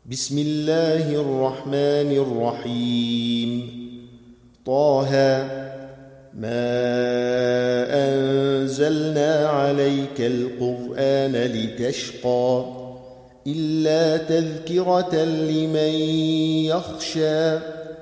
بسم الله الرحمن الرحيم. طه ما أنزلنا عليك القرآن لتشقى إلا تذكرة لمن يخشى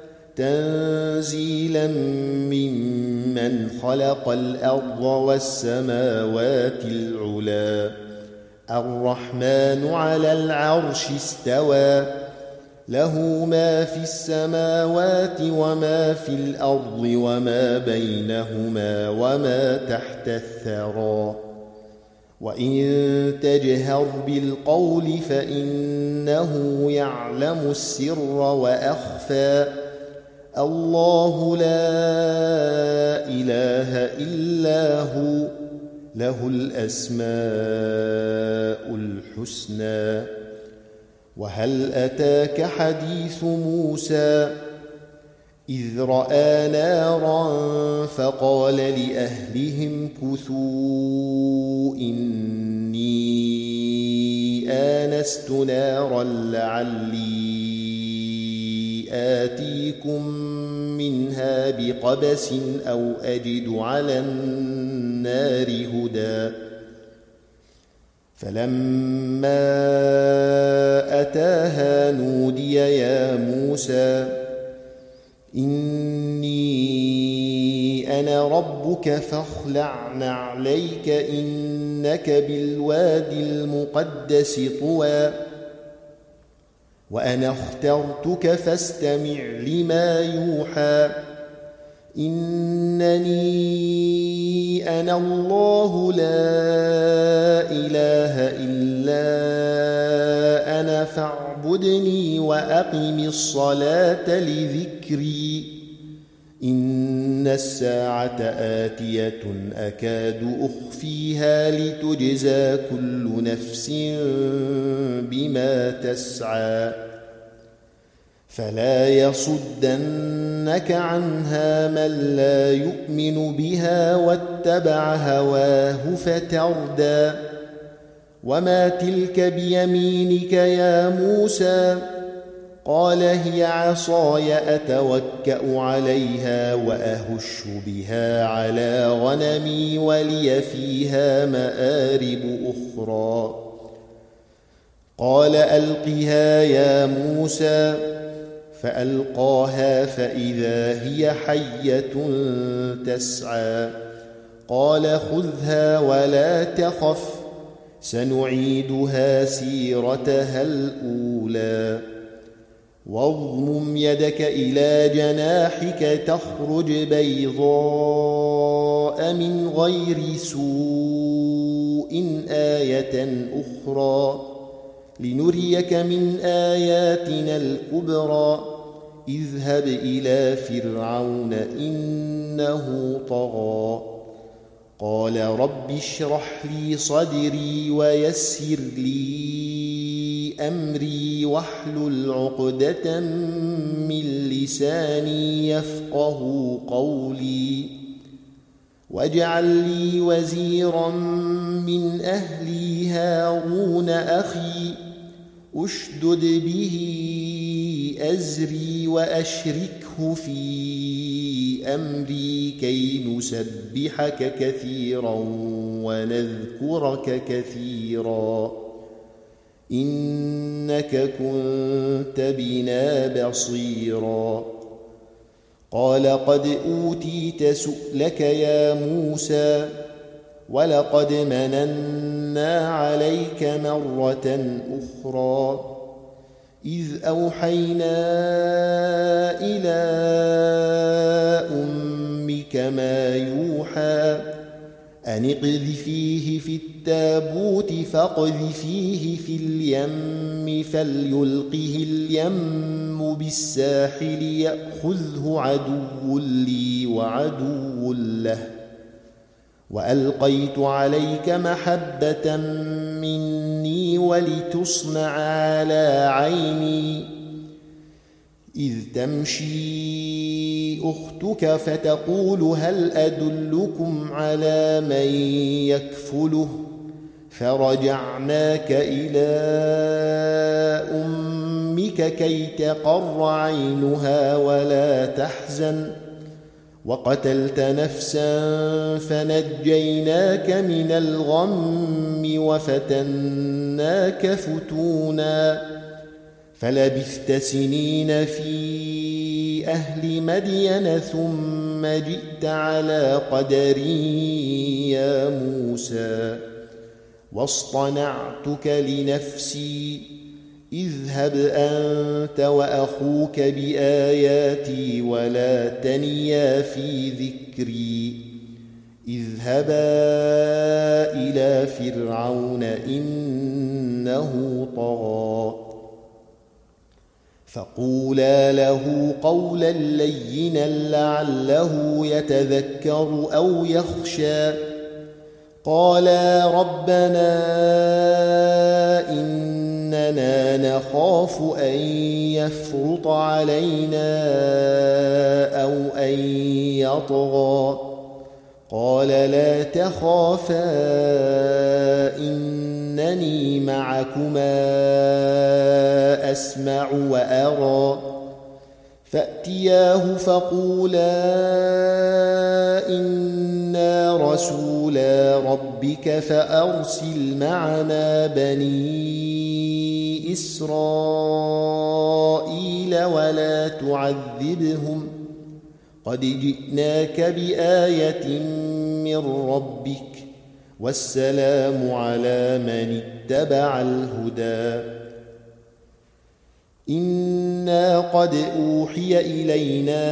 تنزيلا ممن خلق الأرض والسماوات العلى الرحمن على العرش استوى له ما في السماوات وما في الأرض وما بينهما وما تحت الثرى وإن تجهر بالقول فإنه يعلم السر وأخفى الله لا إله إلا هو له الأسماء الحسنى. وهل أتاك حديث موسى إذ رأى نارا فقال لأهلهم كثوا إني آنست نارا لعلي آتيكم منها بقبس أو أجد على النار هدى فلما أتاها نودي يا موسى إني أنا ربك فاخلع نعليك إنك بالوادي المقدس طوى وأنا اخترتك فاستمع لما يوحى إنني أنا الله لا إله إلا أنا فاعبدني وأقم الصلاة لذكري إن الساعة آتية أكاد أخفيها لتجزى كل نفس بما تسعى فلا يصدنك عنها من لا يؤمن بها واتبع هواه فتردى وما تلك بيمينك يا موسى قال هي عصاي أتوكأ عليها وأهش بها على غنمي ولي فيها مآرب أخرى قال ألقها يا موسى فألقاها فإذا هي حية تسعى قال خذها ولا تخف سنعيدها سيرتها الأولى واضمم يدك إلى جناحك تخرج بيضاء من غير سوء آية أخرى لنريك من آياتنا الكبرى اذهب إلى فرعون إنه طغى قال رب اشرح لي صدري ويسر لي أمري واحلل عقدة من لساني يفقه قولي واجعل لي وزيرا من أهلي هارون أخي أشدد به أزري وأشركه في أمري كي نسبحك كثيرا ونذكرك كثيرا إنك كنت بنا بصيرا قال قد أوتيت سؤلك يا موسى ولقد مننا عليك مرة أخرى إذ أوحينا إلى أمك ما يوحى أن اقذفيه في التابوت فاقذفيه في اليم فليلقه اليم بالساحل يأخذه عدو لي وعدو له وألقيت عليك محبة مني ولتصنع على عيني إذ تمشي أختك فتقول هل أدلكم على من يكفله فرجعناك إلى أمك برسلك كي تقر عينها ولا تحزن وقتلت نفسا فنجيناك من الغم وفتناك فتونا فلبثت سنين في أهل مدين ثم جئت على قدر يا موسى واصطنعتك لنفسي اذهب أنت وأخوك بآياتي ولا تنيا في ذكري اذهبا إلى فرعون إنه طغى فقولا له قولا لينا لعله يتذكر أو يخشى قالا ربنا إننا نخاف أن يفرط علينا أو أن يطغى قال لا تخافا إنني معكما أسمع وأرى فأتياه فقولا إنا رسولا ربك فأرسل معنا بني إسرائيل ولا تعذبهم قد جئناك بآية من ربك والسلام على من اتبع الهدى إنا قد أوحي إلينا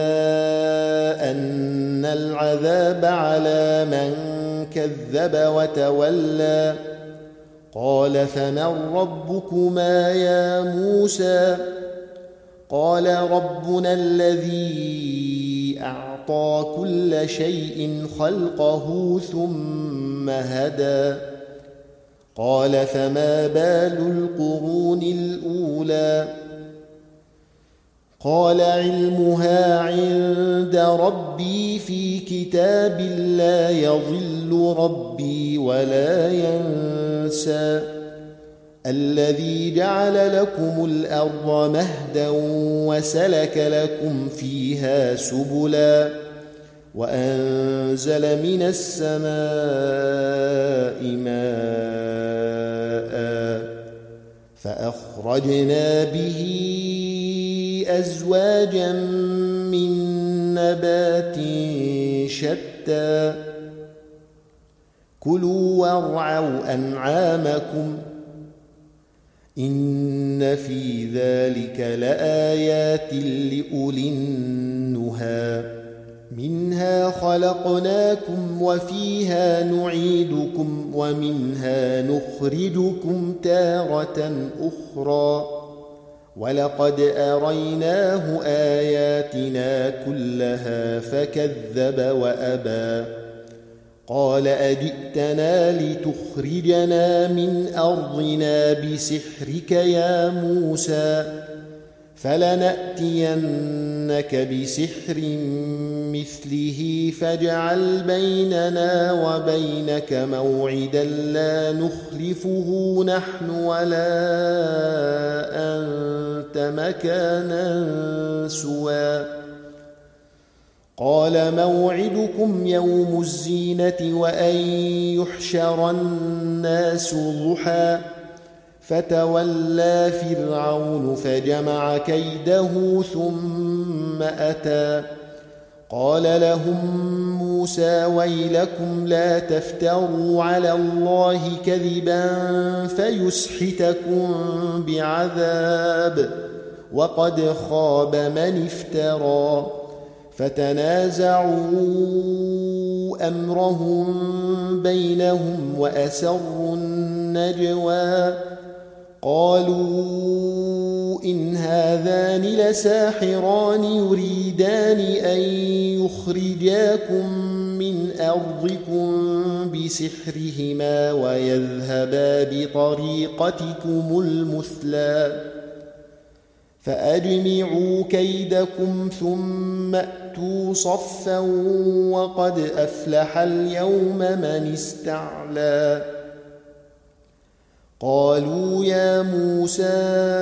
أن العذاب على من كذب وتولى قال فمن ربكما يا موسى قال ربنا الذي أعطى كل شيء خلقه ثم هدى قال فما بال القرون الأولى قال علمها عند ربي في كتاب لا يضل ربي ولا ينسى الذي جعل لكم الأرض مهدا وسلك لكم فيها سبلا وأنزل من السماء ماء فأخرجنا به أزواجا من نبات شتى كلوا وارعوا أنعامكم إن في ذلك لآيات لأولي النهى منها خلقناكم وفيها نعيدكم ومنها نخرجكم تارة أخرى ولقد أريناه آياتنا كلها فكذب وأبى قال أجئتنا لتخرجنا من أرضنا بسحرك يا موسى فلنأتينك بسحر مثله فاجعل بيننا وبينك موعدا لا نخلفه نحن ولا أنت مكانا سوى قال موعدكم يوم الزينة وأن يحشر الناس ضحى فتولى فرعون فجمع كيده ثم أتى قال لهم موسى ويلكم لا تفتروا على الله كذبا فيسحتكم بعذاب وقد خاب من افترى فتنازعوا أمرهم بينهم وأسروا النجوى قالوا إن هذان لساحران يريدان أن يخرجاكم من أرضكم بسحرهما ويذهبا بطريقتكم المثلى فأجمعوا كيدكم ثم أتوا صفا وقد أفلح اليوم من استعلى قالوا يا موسى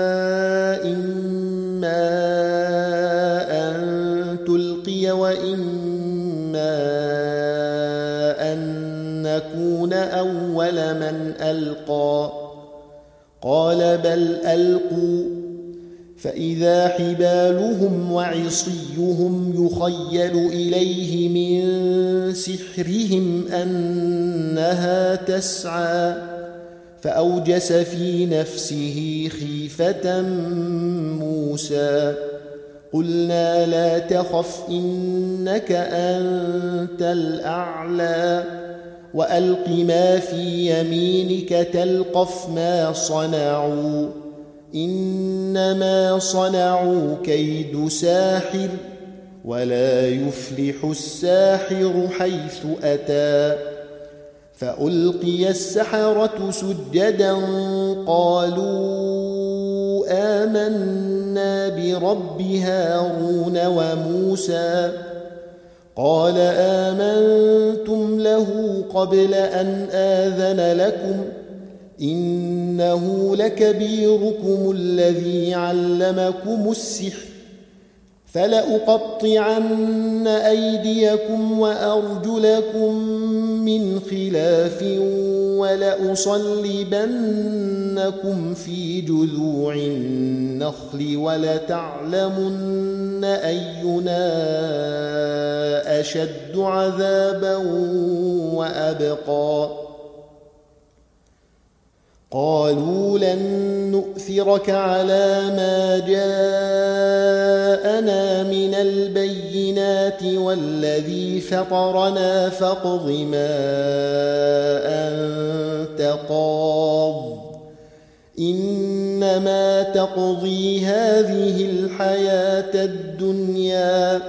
إما أن تلقي وإما أن نكون أول من ألقى قال بل ألقوا فإذا حبالهم وعصيهم يخيل إليه من سحرهم أنها تسعى فأوجس في نفسه خيفة موسى قلنا لا تخف إنك أنت الأعلى وألق ما في يمينك تلقف ما صنعوا إنما صنعوا كيد ساحر ولا يفلح الساحر حيث أتى فألقي السحرة سجدا قالوا آمنا برب هارون وموسى قال آمنتم له قبل أن آذن لكم إنه لكبيركم الذي علمكم السحر فلأقطعن أيديكم وأرجلكم من خلاف ولأصلبنكم في جذوع النخل ولتعلمن أينا أشد عذابا وأبقى قالوا لن نؤثرك على ما جاءنا من البينات والذي فطرنا فاقض ما أنت قاض إنما تقضي هذه الحياة الدنيا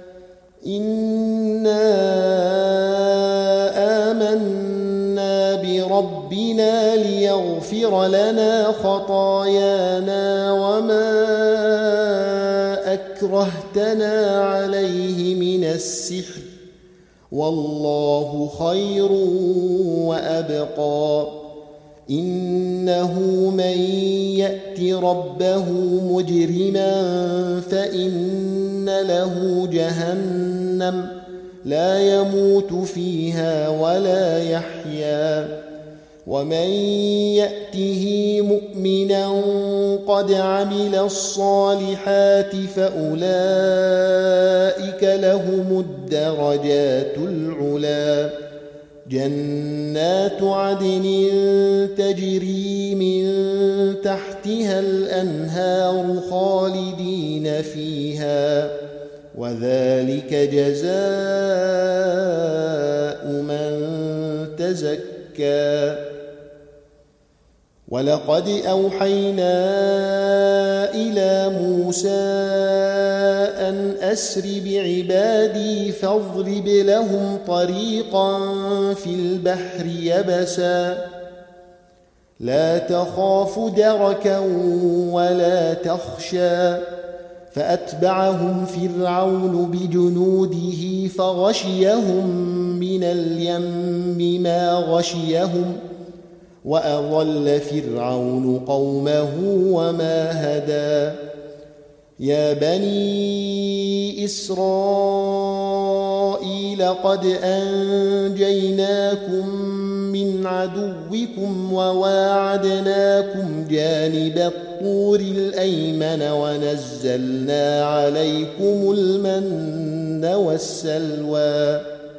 إنا آمنا بربنا ليغفر لنا خطايانا وما أكرهتنا عليه من السحر والله خير وأبقى إنه من يأت ربه مجرما فإن له جهنم لا يموت فيها ولا يحيا ومن يأته مؤمنا قد عمل الصالحات فأولئك لهم الدرجات العلى جنات عدن تجري من تحتها الأنهار خالدين فيها وذلك جزاء من تزكى ولقد أوحينا إلى موسى أن أسر بعبادي فاضرب لهم طريقا في البحر يبسا لا تخاف دركا ولا تخشى فأتبعهم فرعون بجنوده فغشيهم من اليم ما غشيهم وأضل فرعون قومه وما هدى يا بني إسرائيل قد أنجيناكم من عدوكم وواعدناكم جانب الطور الأيمن ونزلنا عليكم المن والسلوى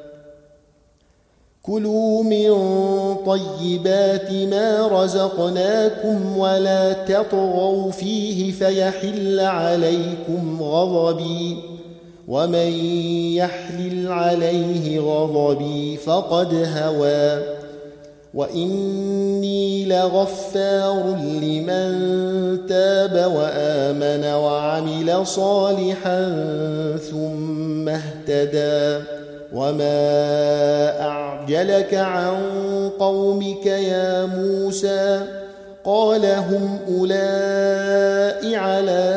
كلوا من طيبات ما رزقناكم ولا تطغوا فيه فيحل عليكم غضبي ومن يحلل عليه غضبي فقد هوى وإني لغفار لمن تاب وآمن وعمل صالحا ثم اهتدى وما أعجلك عن قومك يا موسى قال هم أولئك على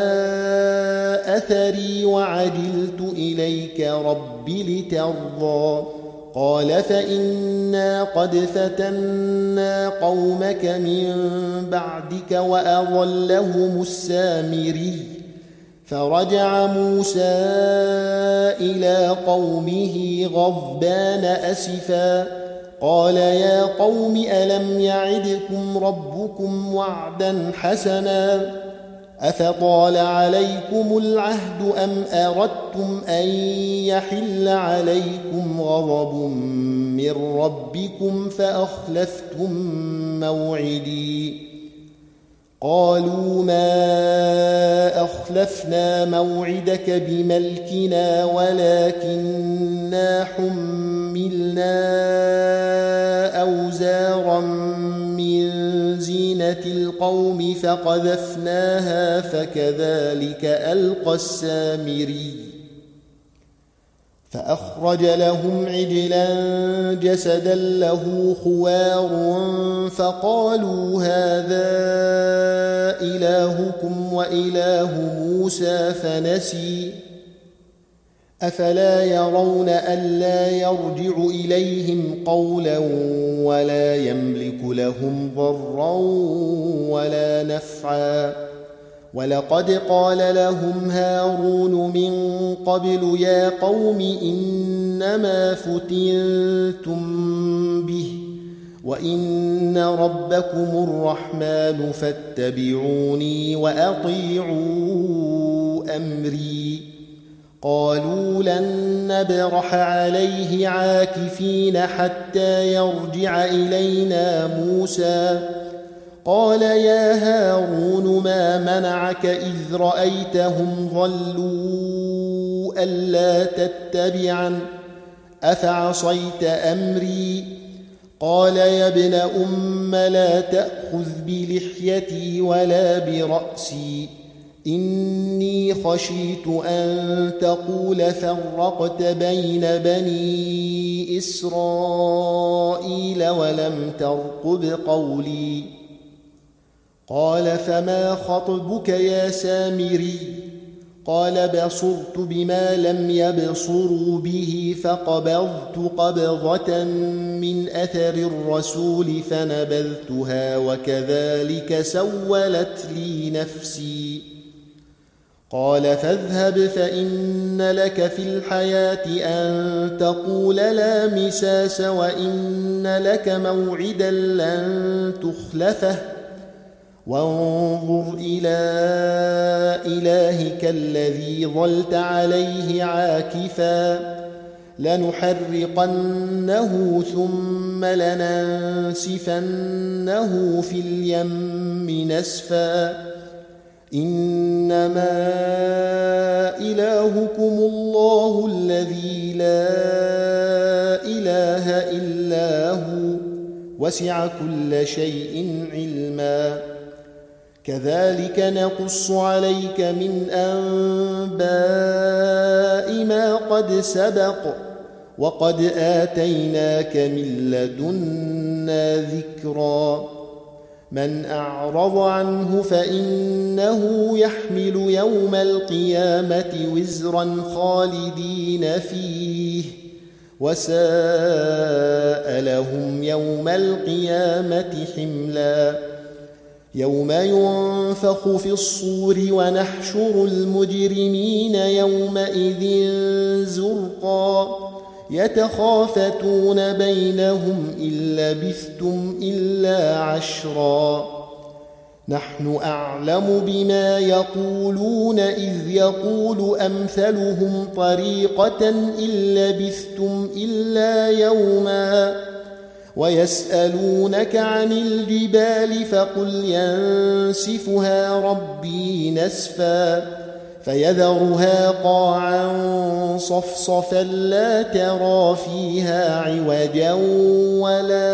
أثري وعجلت إليك رب لترضى قال فإنا قد فتنا قومك من بعدك وأضلهم السامري فرجع موسى إلى قومه غضبان أسفا قال يا قوم ألم يعدكم ربكم وعدا حسنا أفطال عليكم العهد أم أردتم أن يحل عليكم غضب من ربكم فأخلفتم موعدي قالوا ما أخلفنا موعدك بملكنا ولكننا حملنا أوزارا من زينة القوم فقذفناها فكذلك ألقى السامري فأخرج لهم عجلا جسدا له خوار فقالوا هذا إلهكم وإله موسى فنسي أفلا يرون ألا يرجع إليهم قولا ولا يملك لهم ضرا ولا نفعا ولقد قال لهم هارون من قبل يا قوم إنما فتنتم به وإن ربكم الرحمن فاتبعوني وأطيعوا أمري قالوا لن نبرح عليه عاكفين حتى يرجع إلينا موسى قال يا هارون ما منعك إذ رأيتهم ضلوا ألا تتبعن أفعصيت أمري قال يا ابن أم لا تأخذ بلحيتي ولا برأسي إني خشيت أن تقول فرقت بين بني إسرائيل ولم ترقب قولي قال فما خطبك يا سامري قال بصرت بما لم يبصروا به فقبضت قبضة من أثر الرسول فنبذتها وكذلك سولت لي نفسي قال فاذهب فإن لك في الحياة أن تقول لا مساس وإن لك موعدا لن تخلفه وانظر إلى إلهك الذي ظلت عليه عاكفا لنحرقنه ثم لننسفنه في اليم نسفا إنما إلهكم الله الذي لا إله إلا هو وسع كل شيء علما كذلك نقص عليك من أنباء ما قد سبق وقد آتيناك من لدنا ذكرا من أعرض عنه فإنه يحمل يوم القيامة وزرا خالدين فيه وساء لهم يوم القيامة حملا يوم ينفخ في الصور ونحشر المجرمين يومئذ زرقا يتخافتون بينهم إن لبثتم إلا عشرا نحن أعلم بما يقولون إذ يقول أمثلهم طريقة إن لبثتم إلا يوما ويسألونك عن الجبال فقل ينسفها ربي نسفا فيذرها قاعا صفصفا لا ترى فيها عوجا ولا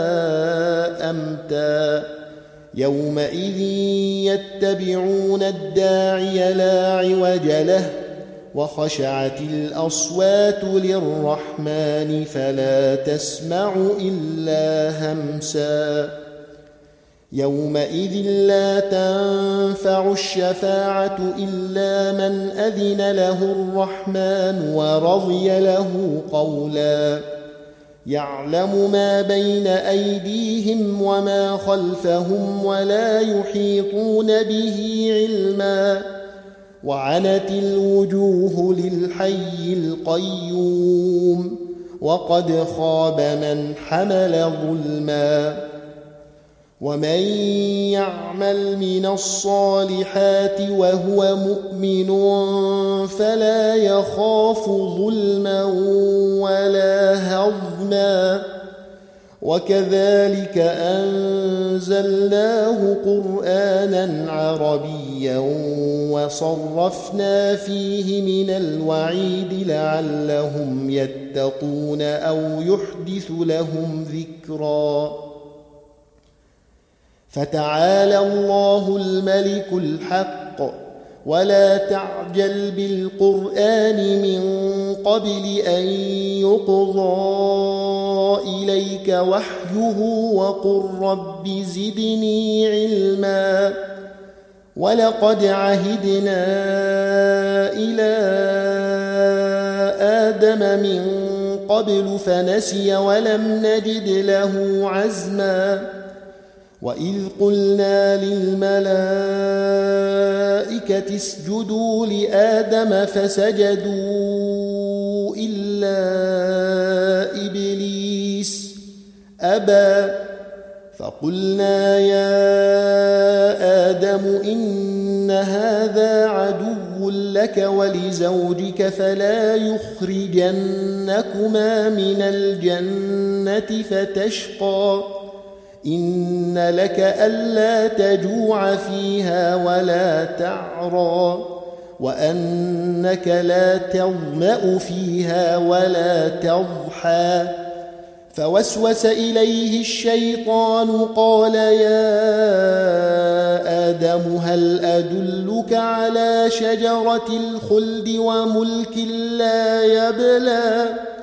أمتا يومئذ يتبعون الداعي لا عوج له وخشعت الأصوات للرحمن فلا تسمع إلا همسا يومئذ لا تنفع الشفاعة إلا من أذن له الرحمن ورضي له قولا يعلم ما بين أيديهم وما خلفهم ولا يحيطون به علما وعنت الوجوه للحي القيوم وقد خاب من حمل ظلما ومن يعمل من الصالحات وهو مؤمن فلا يخاف ظلما ولا هضما وكذلك أنزلناه قرآنا عربيا وصرفنا فيه من الوعيد لعلهم يتقون أو يحدث لهم ذكرا فتعالى الله الملك الحق ولا تعجل بالقرآن من قبل أن يقضى إليك وحيه وقل رب زدني علما ولقد عهدنا إلى آدم من قبل فنسي ولم نجد له عزما وإذ قلنا للملائكة اسجدوا لآدم فسجدوا إلا إبليس أبى فقلنا يا آدم إن هذا عدو لك ولزوجك فلا يخرجنكما من الجنة فتشقى إن لك ألا تجوع فيها ولا تعرى وأنك لا تظمأ فيها ولا تضحى فوسوس إليه الشيطان قال يا آدم هل أدلك على شجرة الخلد وملك لا يبلى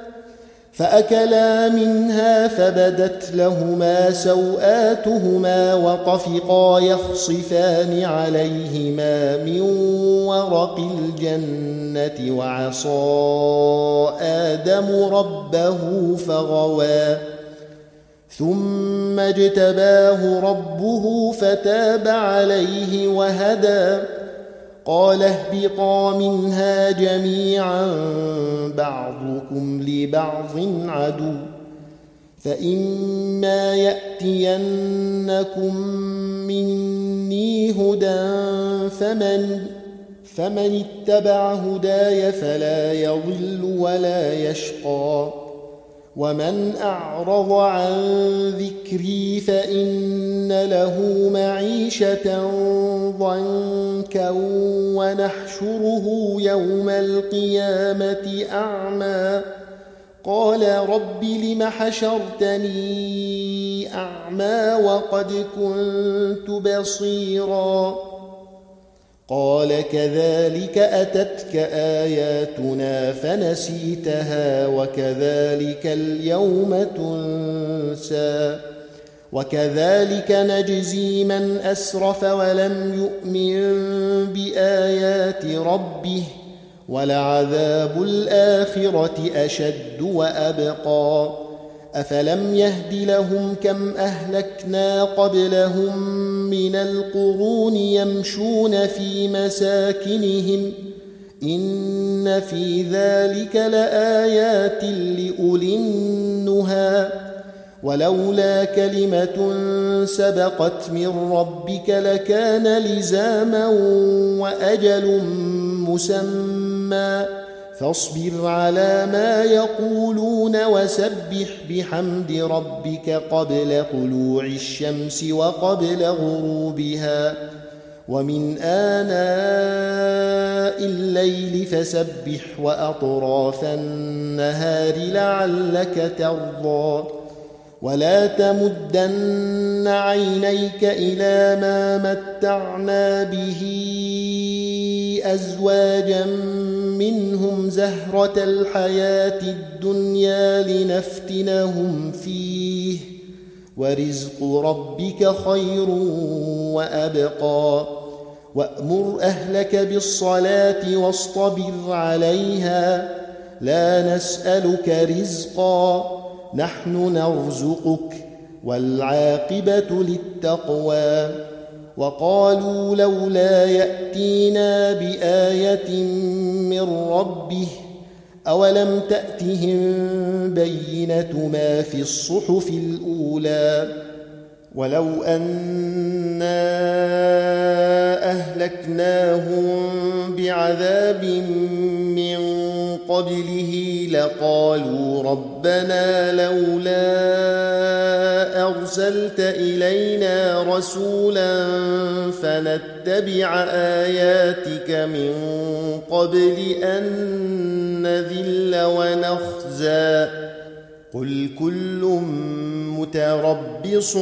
فأكلا منها فبدت لهما سوآتهما وطفقا يخصفان عليهما من ورق الجنة وعصى آدم ربه فغوى ثم اجتباه ربه فتاب عليه وهدى قال اهبطا منها جميعا بعضكم لبعض عدو فإما يأتينكم مني هدى فمن اتبع هداي فلا يضل ولا يشقى ومن أعرض عن ذكري فإن له معيشة ضنكا ونحشره يوم القيامة أعمى قال رب لم حشرتني أعمى وقد كنت بصيرا قال كذلك أتتك آياتنا فنسيتها وكذلك اليوم تنسى وكذلك نجزي من أسرف ولم يؤمن بآيات ربه ولعذاب الآخرة أشد وأبقى أفلم يهد لهم كم أهلكنا قبلهم من القرون يمشون في مساكنهم إن في ذلك لآيات لأولي النهى ولولا كلمة سبقت من ربك لكان لزاما وأجل مسمى فاصبر على ما يقولون وسبح بحمد ربك قبل طلوع الشمس وقبل غروبها ومن آناء الليل فسبح وأطراف النهار لعلك ترضى ولا تمدن عينيك إلى ما متعنا به أزواجا منهم زهرة الحياة الدنيا لنفتنهم فيه ورزق ربك خير وأبقى وأمر أهلك بالصلاة واصطبر عليها لا نسألك رزقا نحن نرزقك والعاقبة للتقوى وقالوا لولا يأتينا بآية من ربه أولم تأتهم بينة ما في الصحف الأولى ولو أنا أهلكناهم بعذاب من قبله لقالوا ربنا لولا أرسلت إلينا رسولا فنتبع آياتك من قبل أن نذل ونخزى قل كل متربص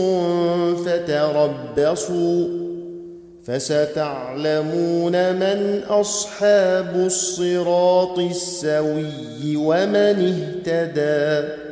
فتربصوا فستعلمون من أصحاب الصراط السوي ومن اهتدى